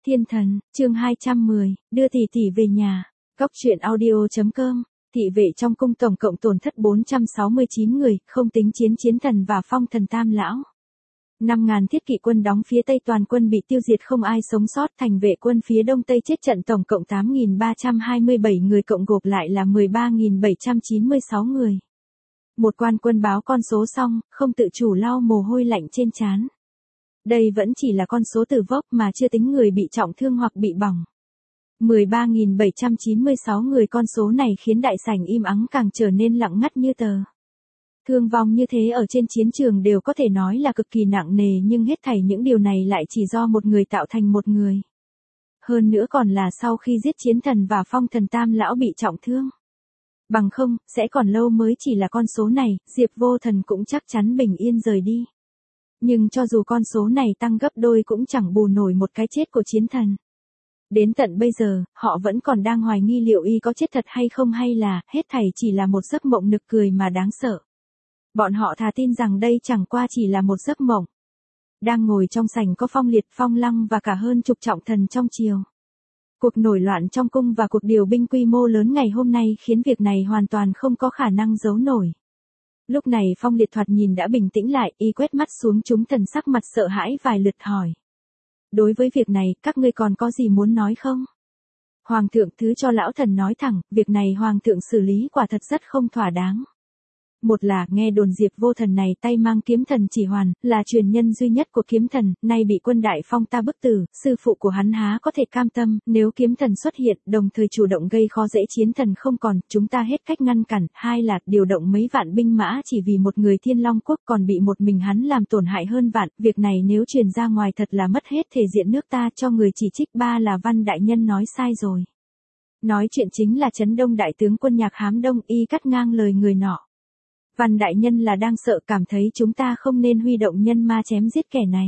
Thiên thần, chương 210, đưa tỷ tỷ về nhà. Góc truyện audio.com. Thị vệ trong cung tổng cộng tổn thất 469 người, không tính chiến thần và phong thần tam lão. 5.000 thiết kỵ quân đóng phía tây toàn quân bị tiêu diệt, không ai sống sót. Thành vệ quân phía đông tây chết trận tổng cộng 8.327 người, cộng gộp lại là 13.796 người. Một quan quân báo con số xong, không tự chủ lau mồ hôi lạnh trên trán. Đây vẫn chỉ là con số tử vong mà chưa tính người bị trọng thương hoặc bị bỏng. 13.796 người, con số này khiến đại sảnh im ắng càng trở nên lặng ngắt như tờ. Thương vong như thế ở trên chiến trường đều có thể nói là cực kỳ nặng nề, nhưng hết thảy những điều này lại chỉ do một người tạo thành một người. Hơn nữa còn là sau khi giết chiến thần và phong thần tam lão bị trọng thương. Bằng không, sẽ còn lâu mới chỉ là con số này, Diệp Vô Thần cũng chắc chắn bình yên rời đi. Nhưng cho dù con số này tăng gấp đôi cũng chẳng bù nổi một cái chết của chiến thần. Đến tận bây giờ, họ vẫn còn đang hoài nghi liệu y có chết thật hay không, hay là hết thảy chỉ là một giấc mộng nực cười mà đáng sợ. Bọn họ thà tin rằng đây chẳng qua chỉ là một giấc mộng. Đang ngồi trong sảnh có Phong Liệt, Phong Lăng và cả hơn chục trọng thần trong triều. Cuộc nổi loạn trong cung và cuộc điều binh quy mô lớn ngày hôm nay khiến việc này hoàn toàn không có khả năng giấu nổi. Lúc này Phong Liệt thoạt nhìn đã bình tĩnh lại, y quét mắt xuống chúng thần, sắc mặt sợ hãi vài lượt hỏi. Đối với việc này, các ngươi còn có gì muốn nói không? Hoàng thượng thứ cho lão thần nói thẳng, việc này Hoàng thượng xử lý quả thật rất không thỏa đáng. Một là, nghe đồn Diệp Vô Thần này tay mang kiếm thần chỉ hoàn, là truyền nhân duy nhất của kiếm thần, nay bị quân Đại Phong ta bức tử, sư phụ của hắn há có thể cam tâm, nếu kiếm thần xuất hiện, đồng thời chủ động gây khó dễ chiến thần không còn, chúng ta hết cách ngăn cản. Hai là, điều động mấy vạn binh mã chỉ vì một người Thiên Long Quốc, còn bị một mình hắn làm tổn hại hơn vạn, việc này nếu truyền ra ngoài thật là mất hết thể diện nước ta, cho người chỉ trích. Ba là Văn đại nhân nói sai rồi. Nói chuyện chính là Trấn Đông đại tướng quân Nhạc Hám Đông, y cắt ngang lời người nọ. Văn đại nhân là đang sợ, cảm thấy chúng ta không nên huy động nhân ma chém giết kẻ này.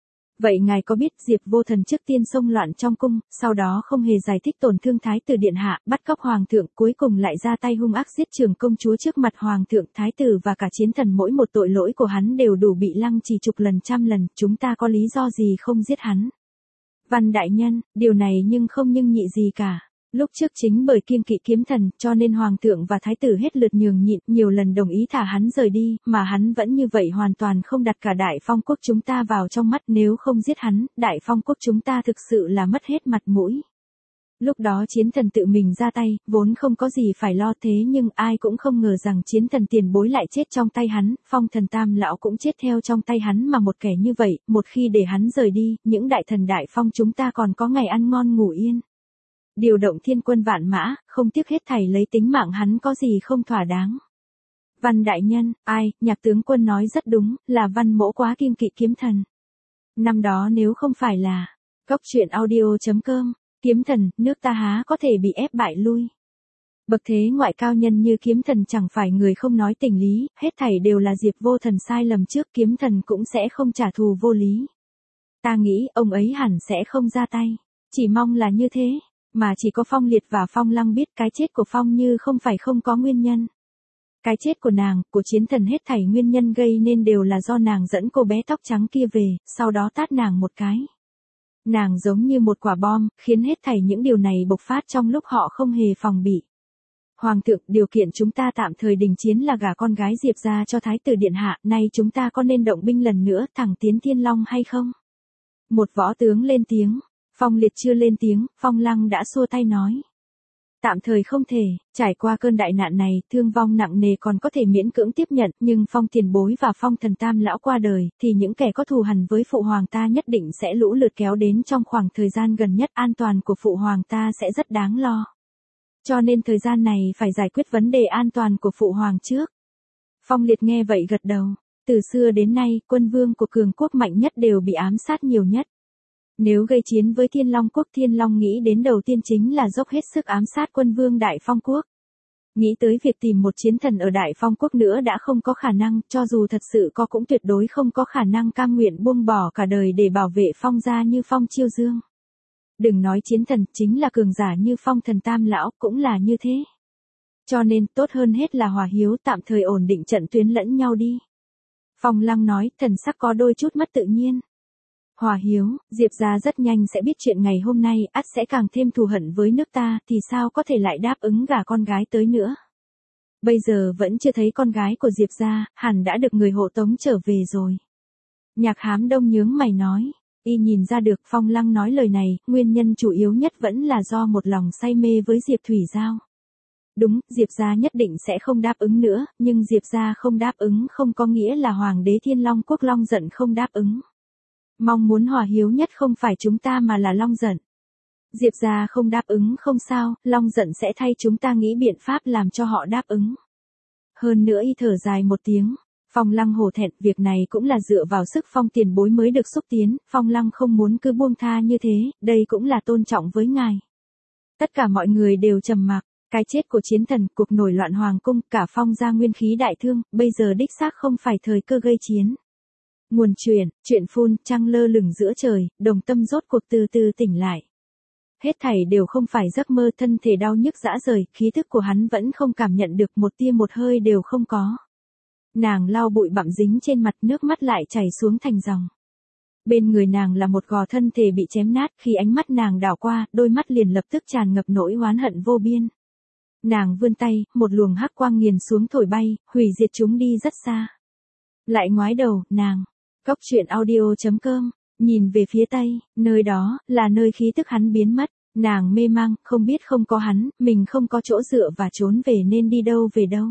Vậy ngài có biết Diệp Vô Thần trước tiên xông loạn trong cung, sau đó không hề giải thích tổn thương thái tử điện hạ, bắt cóc hoàng thượng, cuối cùng lại ra tay hung ác giết Trường công chúa trước mặt hoàng thượng, thái tử và cả chiến thần, mỗi một tội lỗi của hắn đều đủ bị lăng trì chục lần trăm lần, chúng ta có lý do gì không giết hắn? Văn đại nhân, điều này nhưng không nhưng nhị gì cả. Lúc trước chính bởi kiêng kỵ kiếm thần, cho nên hoàng thượng và thái tử hết lượt nhường nhịn, nhiều lần đồng ý thả hắn rời đi, mà hắn vẫn như vậy hoàn toàn không đặt cả Đại Phong quốc chúng ta vào trong mắt, nếu không giết hắn, Đại Phong quốc chúng ta thực sự là mất hết mặt mũi. Lúc đó chiến thần tự mình ra tay, vốn không có gì phải lo, thế nhưng ai cũng không ngờ rằng chiến thần tiền bối lại chết trong tay hắn, phong thần tam lão cũng chết theo trong tay hắn, mà một kẻ như vậy, một khi để hắn rời đi, những đại thần Đại Phong chúng ta còn có ngày ăn ngon ngủ yên. Điều động thiên quân vạn mã, không tiếc hết thảy lấy tính mạng hắn, có gì không thỏa đáng. Văn đại nhân, Nhạc tướng quân nói rất đúng, là Văn mỗ quá kiêng kỵ kiếm thần. Năm đó nếu không phải là Góc truyện audio.com, kiếm thần, nước ta há có thể bị ép bại lui. Bậc thế ngoại cao nhân như kiếm thần chẳng phải người không nói tình lý, hết thảy đều là Diệp Vô Thần sai lầm trước, kiếm thần cũng sẽ không trả thù vô lý. Ta nghĩ ông ấy hẳn sẽ không ra tay, chỉ mong là như thế. Mà chỉ có Phong Liệt và Phong Lăng biết cái chết của Phong Như không phải không có nguyên nhân. Cái chết của nàng, của chiến thần, hết thảy nguyên nhân gây nên đều là do nàng dẫn cô bé tóc trắng kia về, sau đó tát nàng một cái. Nàng giống như một quả bom, khiến hết thảy những điều này bộc phát trong lúc họ không hề phòng bị. Hoàng thượng, điều kiện chúng ta tạm thời đình chiến là gả con gái Diệp ra cho thái tử điện hạ, nay chúng ta có nên động binh lần nữa thẳng tiến Thiên Long hay không? Một võ tướng lên tiếng. Phong Liệt chưa lên tiếng, Phong Lăng đã xua tay nói. Tạm thời không thể, trải qua cơn đại nạn này, thương vong nặng nề còn có thể miễn cưỡng tiếp nhận, nhưng Phong tiền bối và Phong thần tam lão qua đời, thì những kẻ có thù hằn với phụ hoàng ta nhất định sẽ lũ lượt kéo đến trong khoảng thời gian gần nhất, an toàn của phụ hoàng ta sẽ rất đáng lo. Cho nên thời gian này phải giải quyết vấn đề an toàn của phụ hoàng trước. Phong Liệt nghe vậy gật đầu, từ xưa đến nay, quân vương của cường quốc mạnh nhất đều bị ám sát nhiều nhất. Nếu gây chiến với Thiên Long Quốc, Thiên Long nghĩ đến đầu tiên chính là dốc hết sức ám sát quân vương Đại Phong Quốc. Nghĩ tới việc tìm một chiến thần ở Đại Phong Quốc nữa đã không có khả năng, cho dù thật sự có cũng tuyệt đối không có khả năng cam nguyện buông bỏ cả đời để bảo vệ Phong gia như Phong Chiêu Dương. Đừng nói chiến thần, chính là cường giả như Phong thần tam lão cũng là như thế. Cho nên tốt hơn hết là hòa hiếu, tạm thời ổn định trận tuyến lẫn nhau đi. Phong Lăng nói, thần sắc có đôi chút mất tự nhiên. Hòa hiếu, Diệp gia rất nhanh sẽ biết chuyện ngày hôm nay, ắt sẽ càng thêm thù hận với nước ta, thì sao có thể lại đáp ứng gả con gái tới nữa. Bây giờ vẫn chưa thấy con gái của Diệp gia, hẳn đã được người hộ tống trở về rồi. Nhạc Hám Đông nhướng mày nói, y nhìn ra được Phong Lăng nói lời này, nguyên nhân chủ yếu nhất vẫn là do một lòng say mê với Diệp Thủy Giao. Đúng, Diệp gia nhất định sẽ không đáp ứng nữa, nhưng Diệp gia không đáp ứng không có nghĩa là Hoàng đế Thiên Long Quốc Long Giận không đáp ứng. Mong muốn hòa hiếu nhất không phải chúng ta mà là Long Giận. Diệp gia không đáp ứng không sao, Long Giận sẽ thay chúng ta nghĩ biện pháp làm cho họ đáp ứng. Hơn nữa y thở dài một tiếng. Phong Lăng hổ thẹn, việc này cũng là dựa vào sức Phong tiền bối mới được xúc tiến, Phong Lăng không muốn cứ buông tha như thế, đây cũng là tôn trọng với ngài. Tất cả mọi người đều trầm mặc, cái chết của chiến thần, cuộc nổi loạn hoàng cung, cả Phong gia nguyên khí đại thương, bây giờ đích xác không phải thời cơ gây chiến. Nguồn chuyện phun, trăng lơ lửng giữa trời, Đồng Tâm rốt cuộc từ từ tỉnh lại. Hết thảy đều không phải giấc mơ, thân thể đau nhức rã rời, khí thức của hắn vẫn không cảm nhận được một tia một hơi đều không có. Nàng lau bụi bặm dính trên mặt, nước mắt lại chảy xuống thành dòng. Bên người nàng là một gò thân thể bị chém nát, khi ánh mắt nàng đảo qua, đôi mắt liền lập tức tràn ngập nỗi oán hận vô biên. Nàng vươn tay, một luồng hắc quang nghiền xuống thổi bay, hủy diệt chúng đi rất xa. Lại ngoái đầu, nàng, Cốc.audio.com, nhìn về phía tây, nơi đó, là nơi khí tức hắn biến mất. Nàng mê mang, không biết không có hắn, mình không có chỗ dựa và trốn về nên đi đâu về đâu.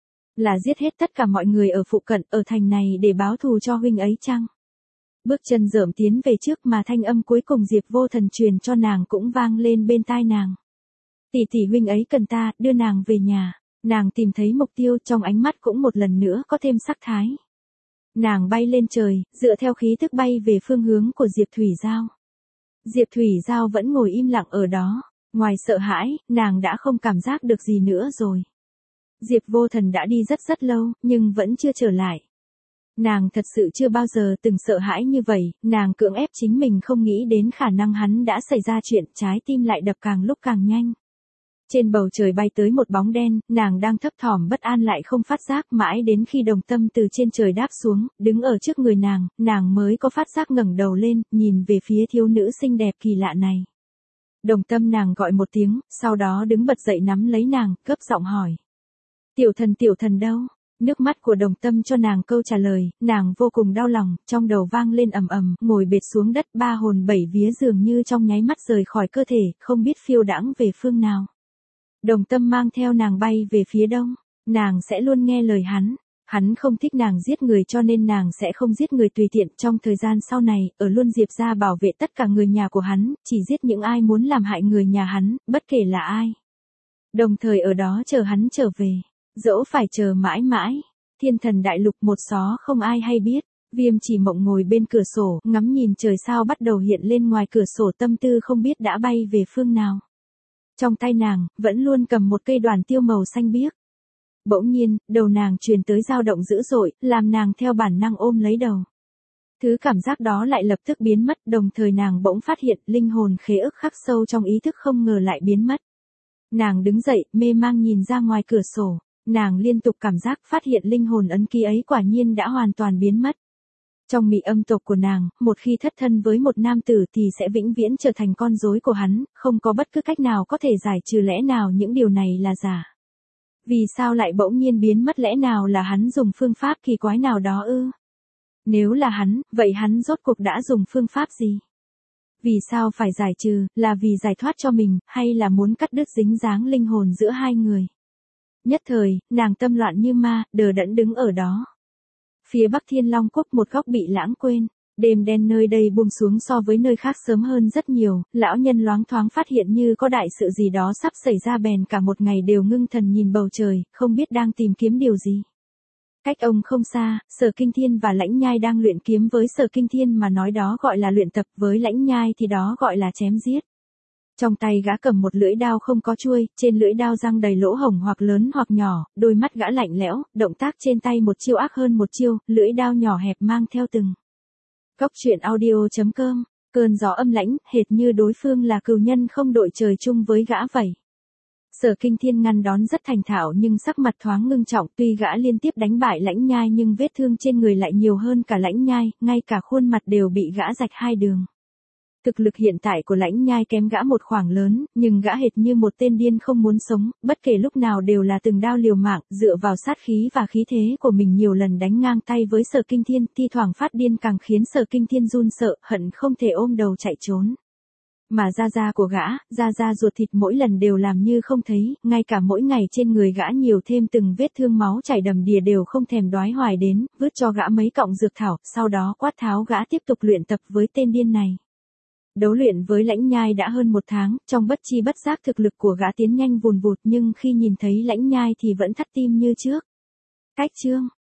Là giết hết tất cả mọi người ở phụ cận, ở thành này để báo thù cho huynh ấy chăng? Bước chân rợm tiến về trước mà thanh âm cuối cùng Diệp Vô Thần truyền cho nàng cũng vang lên bên tai nàng. Tỷ tỷ huynh ấy cần ta, đưa nàng về nhà. Nàng tìm thấy mục tiêu, trong ánh mắt cũng một lần nữa có thêm sắc thái. Nàng bay lên trời, dựa theo khí thức bay về phương hướng của Diệp Thủy Giao. Diệp Thủy Giao vẫn ngồi im lặng ở đó, ngoài sợ hãi, nàng đã không cảm giác được gì nữa rồi. Diệp Vô Thần đã đi rất rất lâu, nhưng vẫn chưa trở lại. Nàng thật sự chưa bao giờ từng sợ hãi như vậy, nàng cưỡng ép chính mình không nghĩ đến khả năng hắn đã xảy ra chuyện, trái tim lại đập càng lúc càng nhanh. Trên bầu trời bay tới một bóng đen, nàng đang thấp thỏm bất an lại không phát giác, mãi đến khi Đồng Tâm từ trên trời đáp xuống, đứng ở trước người nàng mới có phát giác ngẩng đầu lên, nhìn về phía thiếu nữ xinh đẹp kỳ lạ này. Đồng Tâm nàng gọi một tiếng, sau đó đứng bật dậy nắm lấy nàng, gấp giọng hỏi. Tiểu thần đâu? Nước mắt của Đồng Tâm cho nàng câu trả lời, nàng vô cùng đau lòng, trong đầu vang lên ầm ầm, ngồi bệt xuống đất, ba hồn bảy vía dường như trong nháy mắt rời khỏi cơ thể, không biết phiêu đãng về phương nào. Đồng Tâm mang theo nàng bay về phía đông, nàng sẽ luôn nghe lời hắn không thích nàng giết người cho nên nàng sẽ không giết người tùy tiện. Trong thời gian sau này, ở luôn Diệp gia bảo vệ tất cả người nhà của hắn, chỉ giết những ai muốn làm hại người nhà hắn, bất kể là ai. Đồng thời ở đó chờ hắn trở về, dẫu phải chờ mãi mãi. Thiên Thần đại lục một xó không ai hay biết. Viêm Chỉ Mộng ngồi bên cửa sổ, ngắm nhìn trời sao bắt đầu hiện lên ngoài cửa sổ, tâm tư không biết đã bay về phương nào. Trong tay nàng, vẫn luôn cầm một cây đoàn tiêu màu xanh biếc. Bỗng nhiên, đầu nàng truyền tới dao động dữ dội, làm nàng theo bản năng ôm lấy đầu. Thứ cảm giác đó lại lập tức biến mất, đồng thời nàng bỗng phát hiện linh hồn khế ức khắc sâu trong ý thức không ngờ lại biến mất. Nàng đứng dậy, mê mang nhìn ra ngoài cửa sổ, nàng liên tục cảm giác phát hiện linh hồn ấn ký ấy quả nhiên đã hoàn toàn biến mất. Trong mị âm tộc của nàng, một khi thất thân với một nam tử thì sẽ vĩnh viễn trở thành con rối của hắn, không có bất cứ cách nào có thể giải trừ, lẽ nào những điều này là giả. Vì sao lại bỗng nhiên biến mất, lẽ nào là hắn dùng phương pháp kỳ quái nào đó ư? Nếu là hắn, vậy hắn rốt cuộc đã dùng phương pháp gì? Vì sao phải giải trừ, là vì giải thoát cho mình, hay là muốn cắt đứt dính dáng linh hồn giữa hai người? Nhất thời, nàng tâm loạn như ma, đờ đẫn đứng ở đó. Phía bắc Thiên Long Quốc một góc bị lãng quên, đêm đen nơi đây buông xuống so với nơi khác sớm hơn rất nhiều, lão nhân loáng thoáng phát hiện như có đại sự gì đó sắp xảy ra, bèn cả một ngày đều ngưng thần nhìn bầu trời, không biết đang tìm kiếm điều gì. Cách ông không xa, Sở Kinh Thiên và Lãnh Nhai đang luyện kiếm, với Sở Kinh Thiên mà nói đó gọi là luyện tập, với Lãnh Nhai thì đó gọi là chém giết. Trong tay gã cầm một lưỡi đao không có chuôi, trên lưỡi đao răng đầy lỗ hổng hoặc lớn hoặc nhỏ, đôi mắt gã lạnh lẽo, động tác trên tay một chiêu ác hơn một chiêu, lưỡi đao nhỏ hẹp mang theo từng. Cốc.audio.com, cơn gió âm lãnh, hệt như đối phương là cừu nhân không đội trời chung với gã vậy. Sở Kinh Thiên ngăn đón rất thành thạo nhưng sắc mặt thoáng ngưng trọng, tuy gã liên tiếp đánh bại Lãnh Nhai nhưng vết thương trên người lại nhiều hơn cả Lãnh Nhai, ngay cả khuôn mặt đều bị gã rạch 2 đường. Thực lực hiện tại của Lãnh Nhai kém gã một khoảng lớn, nhưng gã hệt như một tên điên không muốn sống, bất kể lúc nào đều là từng đao liều mạng, dựa vào sát khí và khí thế của mình nhiều lần đánh ngang tay với Sở Kinh Thiên, thi thoảng phát điên càng khiến Sở Kinh Thiên run sợ, hận không thể ôm đầu chạy trốn. Mà da của gã, da ruột thịt mỗi lần đều làm như không thấy, ngay cả mỗi ngày trên người gã nhiều thêm từng vết thương máu chảy đầm đìa đều không thèm đoái hoài đến, vứt cho gã mấy cọng dược thảo, sau đó quát tháo gã tiếp tục luyện tập với tên điên này. Đấu luyện với Lãnh Nhai đã hơn 1 tháng, trong bất chi bất giác thực lực của gã tiến nhanh vùn vụt nhưng khi nhìn thấy Lãnh Nhai thì vẫn thắt tim như trước. Cách chương